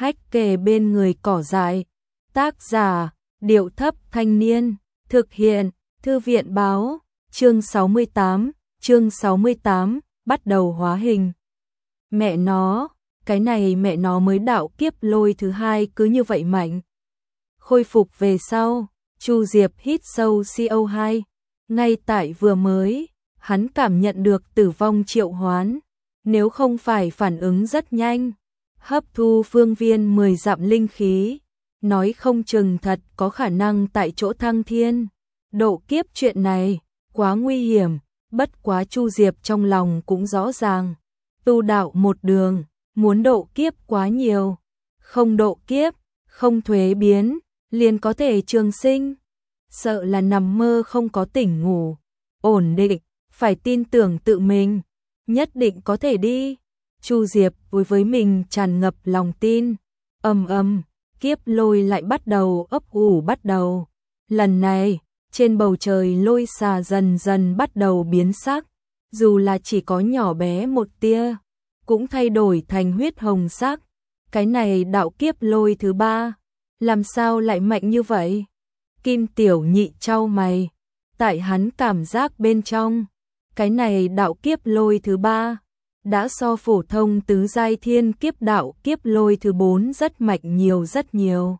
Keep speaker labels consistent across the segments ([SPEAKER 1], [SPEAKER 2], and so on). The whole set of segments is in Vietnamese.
[SPEAKER 1] hách kề bên người cỏ dại. Tác giả, Điệu Thấp Thanh Niên, thực hiện, Thư viện báo, chương 68, bắt đầu hóa hình. Mẹ nó, cái này mẹ nó mới đạo kiếp lôi thứ hai cứ như vậy mạnh. Khôi phục về sau, Chu Diệp hít sâu CO2, ngay tại vừa mới, hắn cảm nhận được tử vong triệu hoán, nếu không phải phản ứng rất nhanh, hấp thu phương viên 10 dặm linh khí, nói không chừng thật có khả năng tại chỗ thăng thiên. Độ kiếp chuyện này, quá nguy hiểm, bất quá Chu Diệp trong lòng cũng rõ ràng. Tu đạo một đường, muốn độ kiếp quá nhiều, không độ kiếp, không thuế biến, liền có thể trường sinh. Sợ là nằm mơ không có tỉnh ngủ, ổn định, phải tin tưởng tự mình, nhất định có thể đi. Chu Diệp với mình tràn ngập lòng tin, kiếp lôi lại bắt đầu ấp ủ bắt đầu. Lần này, trên bầu trời lôi xà dần dần bắt đầu biến sắc, dù là chỉ có nhỏ bé một tia, cũng thay đổi thành huyết hồng sắc. Cái này đạo kiếp lôi thứ ba, làm sao lại mạnh như vậy? Kim Tiểu Nhị chau mày, tại hắn cảm giác bên trong, cái này đạo kiếp lôi thứ ba đã so phổ thông tứ giai thiên kiếp đạo kiếp lôi thứ 4 rất mạnh nhiều rất nhiều.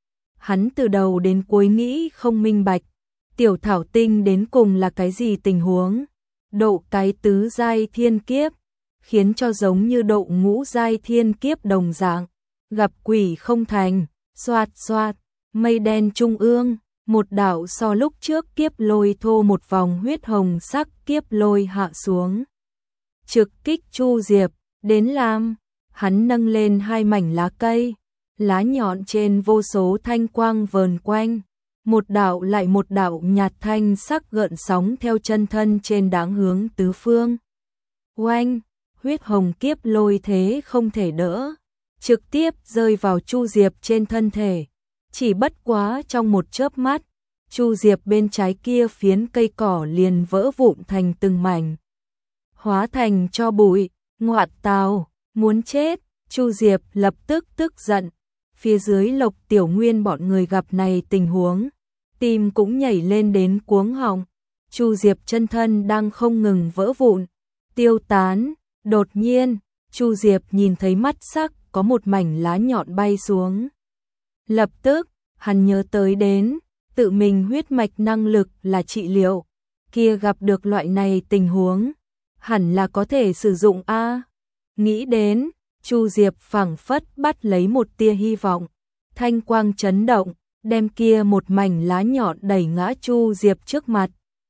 [SPEAKER 1] Hắn từ đầu đến cuối nghĩ không minh bạch, tiểu thảo tinh đến cùng là cái gì tình huống? Độ cái tứ giai thiên kiếp, khiến cho giống như độ ngũ giai thiên kiếp đồng dạng, gặp quỷ không thành, xoạt xoạt, mây đen trung ương, một đạo so lúc trước kiếp lôi thô một vòng huyết hồng sắc kiếp lôi hạ xuống. Trực kích Chu Diệp, đến làm, hắn nâng lên hai mảnh lá cây, lá nhọn trên vô số thanh quang vờn quanh, một đạo lại một đạo nhạt thanh sắc gợn sóng theo chân thân trên đáng hướng tứ phương. Oanh, huyết hồng kiếp lôi thế không thể đỡ, trực tiếp rơi vào Chu Diệp trên thân thể, chỉ bất quá trong một chớp mắt, Chu Diệp bên trái kia phiến cây cỏ liền vỡ vụn thành từng mảnh, hóa thành tro bụi. Ngoạn tào, muốn chết. Chu Diệp lập tức tức giận. Phía dưới Lộc Tiểu Nguyên bọn người gặp này tình huống, tim cũng nhảy lên đến cuống họng. Chu Diệp chân thân đang không ngừng vỡ vụn, tiêu tán. Đột nhiên, Chu Diệp nhìn thấy mắt sắc có một mảnh lá nhọn bay xuống. Lập tức, hắn nhớ tới đến, tự mình huyết mạch năng lực là trị liệu, kia gặp được loại này tình huống, hẳn là có thể sử dụng a. Nghĩ đến, Chu Diệp phảng phất bắt lấy một tia hy vọng, thanh quang chấn động, đem kia một mảnh lá nhọn đẩy ngã Chu Diệp trước mặt.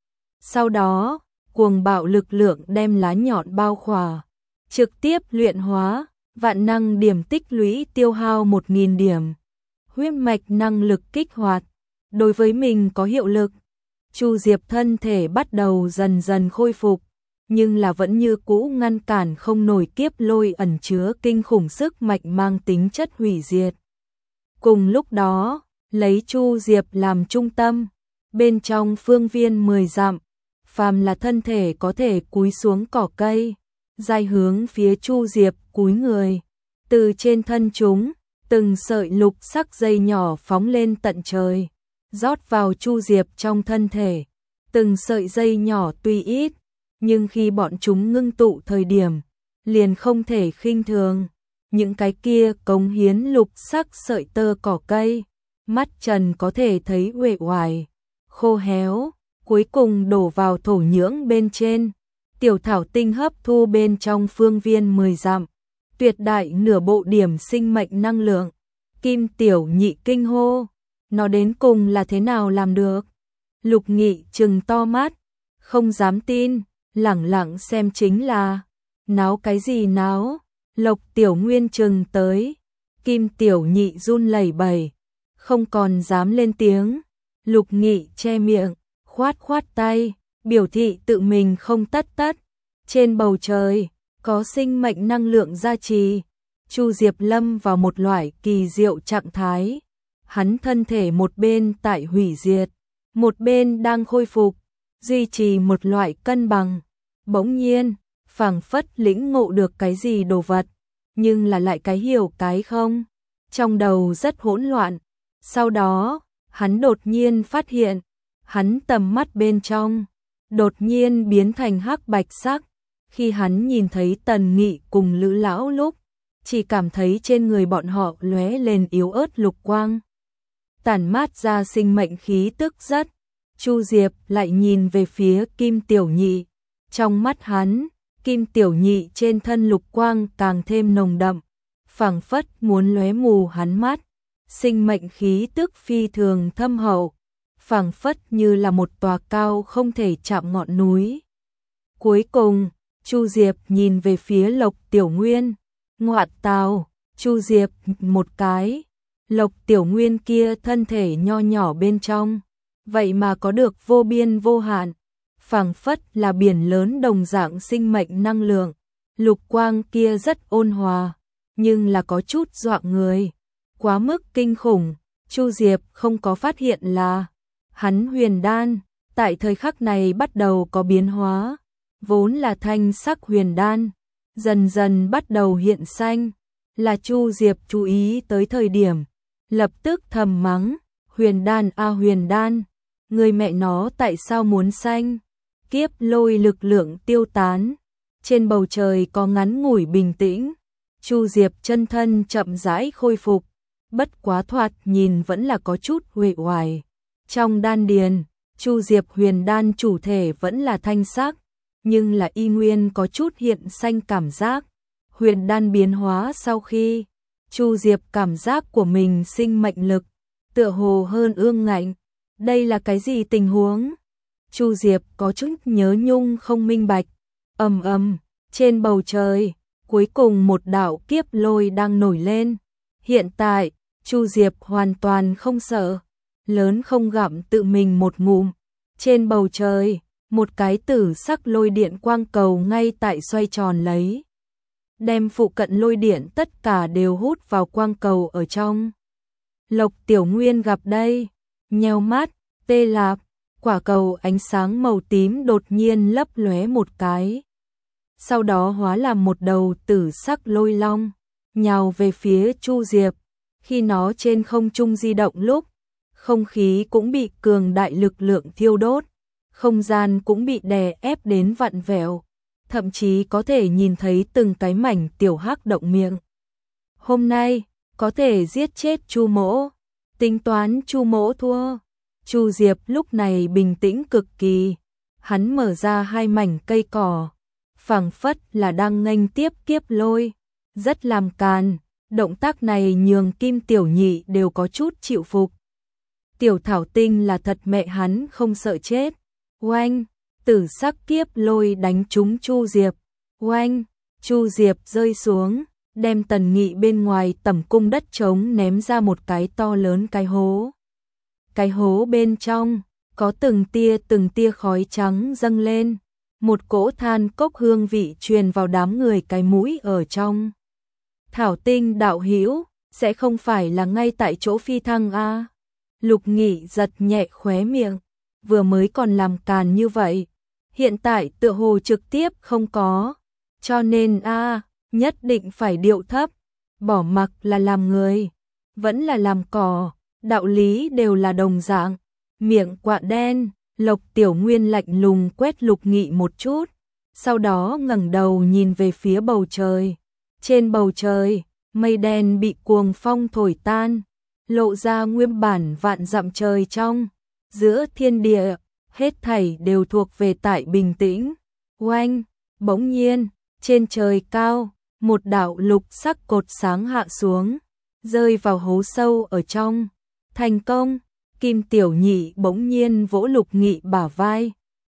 [SPEAKER 1] Sau đó, cuồng bạo lực lượng đem lá nhọn bao khỏa, trực tiếp luyện hóa, vạn năng điểm tích lũy tiêu hao 1000 điểm. Huyết mạch năng lực kích hoạt, đối với mình có hiệu lực. Chu Diệp thân thể bắt đầu dần dần khôi phục, nhưng là vẫn như cũ ngăn cản không nổi kiếp lôi ẩn chứa kinh khủng sức mạnh mang tính chất hủy diệt. Cùng lúc đó, lấy Chu Diệp làm trung tâm, bên trong phương viên 10 dặm, phàm là thân thể có thể cúi xuống cỏ cây, dai hướng phía Chu Diệp cúi người, từ trên thân chúng, từng sợi lục sắc dây nhỏ phóng lên tận trời, rót vào Chu Diệp trong thân thể. Từng sợi dây nhỏ tuy ít, nhưng khi bọn chúng ngưng tụ thời điểm, liền không thể khinh thường. Những cái kia cống hiến lục sắc sợi tơ cỏ cây, mắt trần có thể thấy uể oải, khô héo, cuối cùng đổ vào thổ nhưỡng bên trên. Tiểu thảo tinh hấp thu bên trong phương viên 10 dặm, tuyệt đại nửa bộ điểm sinh mệnh năng lượng. Kim Tiểu Nhị kinh hô, nó đến cùng là thế nào làm được? Lục Nghị trừng to mắt, không dám tin, lẳng lặng xem chính là, náo cái gì náo? Lộc Tiểu Nguyên trừng tới, Kim Tiểu Nhị run lẩy bẩy, không còn dám lên tiếng. Lục Nghị che miệng, khoát khoát tay, biểu thị tự mình không tất. Trên bầu trời, có sinh mệnh năng lượng gia trì. Chu Diệp lâm vào một loại kỳ diệu trạng thái. Hắn thân thể một bên tại hủy diệt, một bên đang khôi phục, duy trì một loại cân bằng. Bỗng nhiên, phảng phất lĩnh ngộ được cái gì đồ vật, nhưng là lại cái hiểu cái không. trong đầu rất hỗn loạn. Sau đó, hắn đột nhiên phát hiện, hắn tầm mắt bên trong đột nhiên biến thành hắc bạch sắc. Khi hắn nhìn thấy Tần Nghị cùng Lữ lão lúc, chỉ cảm thấy trên người bọn họ lóe lên yếu ớt lục quang, tản mát ra sinh mệnh khí tức rất. Chu Diệp lại nhìn về phía Kim Tiểu Nhị, trong mắt hắn, Kim Tiểu Nhị trên thân lục quang càng thêm nồng đậm, phảng phất muốn lóe mù hắn mắt, sinh mệnh khí tức phi thường thâm hậu, phảng phất như là một tòa cao không thể chạm ngọn núi. Cuối cùng, Chu Diệp nhìn về phía Lộc Tiểu Nguyên, ngoạn tào, Chu Diệp một cái, Lộc Tiểu Nguyên kia thân thể nho nhỏ bên trong, vậy mà có được vô biên vô hạn, phảng phất là biển lớn đồng dạng sinh mệnh năng lượng, lục quang kia rất ôn hòa, nhưng là có chút dọa người, quá mức kinh khủng. Chu Diệp không có phát hiện là hắn huyền đan tại thời khắc này bắt đầu có biến hóa, vốn là thanh sắc huyền đan, dần dần bắt đầu hiện xanh, là Chu Diệp chú ý tới thời điểm, lập tức thầm mắng, huyền đan a huyền đan, người mẹ nó tại sao muốn xanh? Kiếp lôi lực lượng tiêu tán, trên bầu trời có ngắn ngủi bình tĩnh, Chu Diệp chân thân chậm rãi khôi phục, bất quá thoạt nhìn vẫn là có chút uể oải. Trong đan điền, Chu Diệp huyền đan chủ thể vẫn là thanh sắc, nhưng là y nguyên có chút hiện xanh cảm giác. Huyền đan biến hóa sau khi, Chu Diệp cảm giác của mình sinh mệnh lực, tựa hồ hơn ương ngạnh. Đây là cái gì tình huống? Chu Diệp có chút nhớ nhung không minh bạch. Ầm ầm, trên bầu trời, cuối cùng một đạo kiếp lôi đang nổi lên. Hiện tại, Chu Diệp hoàn toàn không sợ, lớn không gặm tự mình một ngụm. Trên bầu trời, một cái tử sắc lôi điện quang cầu ngay tại xoay tròn lấy, đem phụ cận lôi điện tất cả đều hút vào quang cầu ở trong. Lộc Tiểu Nguyên gặp đây, nheo mắt, tê lạp, quả cầu ánh sáng màu tím đột nhiên lấp lóe một cái. Sau đó hóa làm một đầu tử sắc lôi long, nhào về phía Chu Diệp. Khi nó trên không trung di động lúc, không khí cũng bị cường đại lực lượng thiêu đốt, không gian cũng bị đè ép đến vặn vẹo, thậm chí có thể nhìn thấy từng cái mảnh tiểu hắc động miệng. Hôm nay, có thể giết chết Chu Mỗ, tính toán Chu Mỗ thua. Chu Diệp lúc này bình tĩnh cực kỳ, hắn mở ra hai mảnh cây cỏ, phảng phất là đang nghênh tiếp kiếp lôi, rất làm càn. Động tác này nhường Kim Tiểu Nhị đều có chút chịu phục. Tiểu Thảo Tinh là thật mẹ hắn không sợ chết. Oanh, tử sắc kiếp lôi đánh trúng Chu Diệp. Oanh, Chu Diệp rơi xuống, đem Tần Nghị bên ngoài tẩm cung đất trống ném ra một cái to lớn cái hố. Cái hố bên trong, có từng tia khói trắng dâng lên. Một cỗ than cốc hương vị truyền vào đám người cái mũi ở trong. Thảo Tinh đạo hữu, sẽ không phải là ngay tại chỗ phi thăng a? Lục Nghị giật nhẹ khóe miệng, vừa mới còn làm càn như vậy, hiện tại tựa hồ trực tiếp không có, cho nên nhất định phải điệu thấp, bỏ mặc là làm người, vẫn là làm cỏ, đạo lý đều là đồng dạng. Miệng quạ đen, Lộc Tiểu Nguyên lạnh lùng quét Lục Nghị một chút, sau đó ngẩng đầu nhìn về phía bầu trời. Trên bầu trời, mây đen bị cuồng phong thổi tan, lộ ra nguyên bản vạn dặm trời trong. Giữa thiên địa, hết thảy đều thuộc về tại bình tĩnh. Oanh, bỗng nhiên, trên trời cao, một đạo lục sắc cột sáng hạ xuống, rơi vào hố sâu ở trong. Thành công, Kim Tiểu Nhị bỗng nhiên vỗ Lục Nghị bả vai.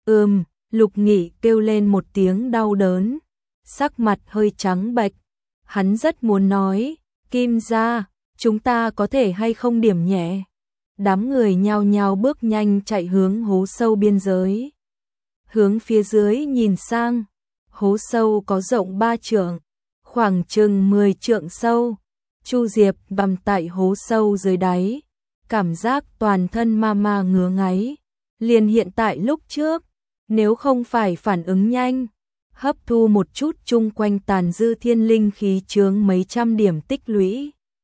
[SPEAKER 1] Lục Nghị kêu lên một tiếng đau đớn, sắc mặt hơi trắng bệch. Hắn rất muốn nói, Kim gia, chúng ta có thể hay không điểm nhẹ. Đám người nhao nhao bước nhanh chạy hướng hố sâu biên giới. Hướng phía dưới nhìn sang, hố sâu có rộng 3 trượng, khoảng chừng 10 trượng sâu. Chu Diệp bằm tại hố sâu dưới đáy, cảm giác toàn thân ma ngứa ngáy. Liền hiện tại lúc trước, nếu không phải phản ứng nhanh, hấp thu một chút chung quanh tàn dư thiên linh khí chướng mấy trăm điểm tích lũy.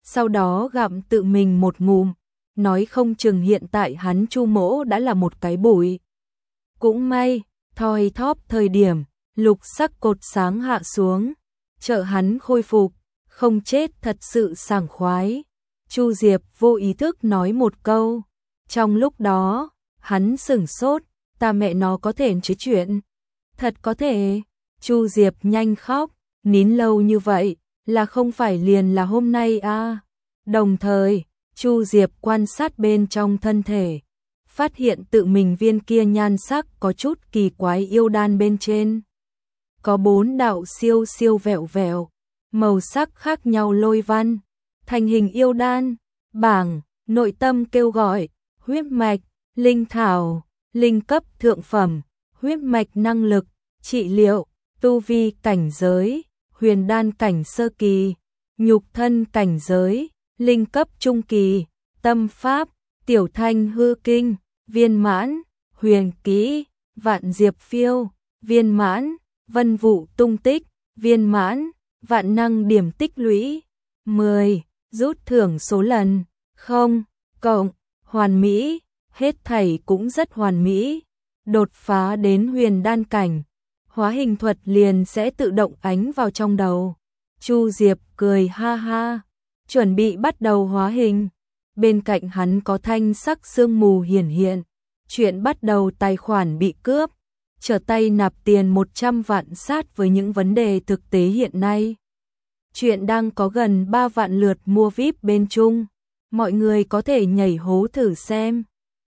[SPEAKER 1] sau đó gặm tự mình một ngụm, nói không chừng hiện tại hắn Chu Mỗ đã là một cái bụi. Cũng may, thoi thóp thời điểm, lục sắc cột sáng hạ xuống, trợ hắn khôi phục, không chết thật sự sảng khoái. Chu Diệp vô ý thức nói một câu, trong lúc đó, hắn sửng sốt, ta mẹ nó có thể chứ chuyện. Thật có thể, Chu Diệp nhanh khóc, nín lâu như vậy, là không phải liền là hôm nay à. Đồng thời, Chu Diệp quan sát bên trong thân thể, phát hiện tự mình viên kia nhan sắc có chút kỳ quái yêu đan bên trên. Có 4 đạo siêu siêu vẹo vẹo, màu sắc khác nhau lôi văn, thành hình yêu đan, bảng, nội tâm kêu gọi, huyết mạch, linh thảo, linh cấp thượng phẩm, huyết mạch năng lực, trị liệu, tu vi cảnh giới, huyền đan cảnh sơ kỳ, nhục thân cảnh giới, linh cấp trung kỳ, tâm pháp, tiểu thanh hư kinh, viên mãn, huyền kỹ, vạn diệp phiêu, viên mãn, vân vụ tung tích, viên mãn, vạn năng điểm tích lũy, 10, rút thưởng số lần, 0, cộng, hoàn mỹ, hết thảy cũng rất hoàn mỹ, đột phá đến huyền đan cảnh, hóa hình thuật liền sẽ tự động ánh vào trong đầu. Chu Diệp cười ha ha, chuẩn bị bắt đầu hóa hình. Bên cạnh hắn có thanh sắc sương mù hiển hiện, chuyện bắt đầu tài khoản bị cướp, trở tay nạp tiền 100 vạn sát với những vấn đề thực tế hiện nay. Chuyện đang có gần 3 vạn lượt mua VIP bên chung, mọi người có thể nhảy hố thử xem.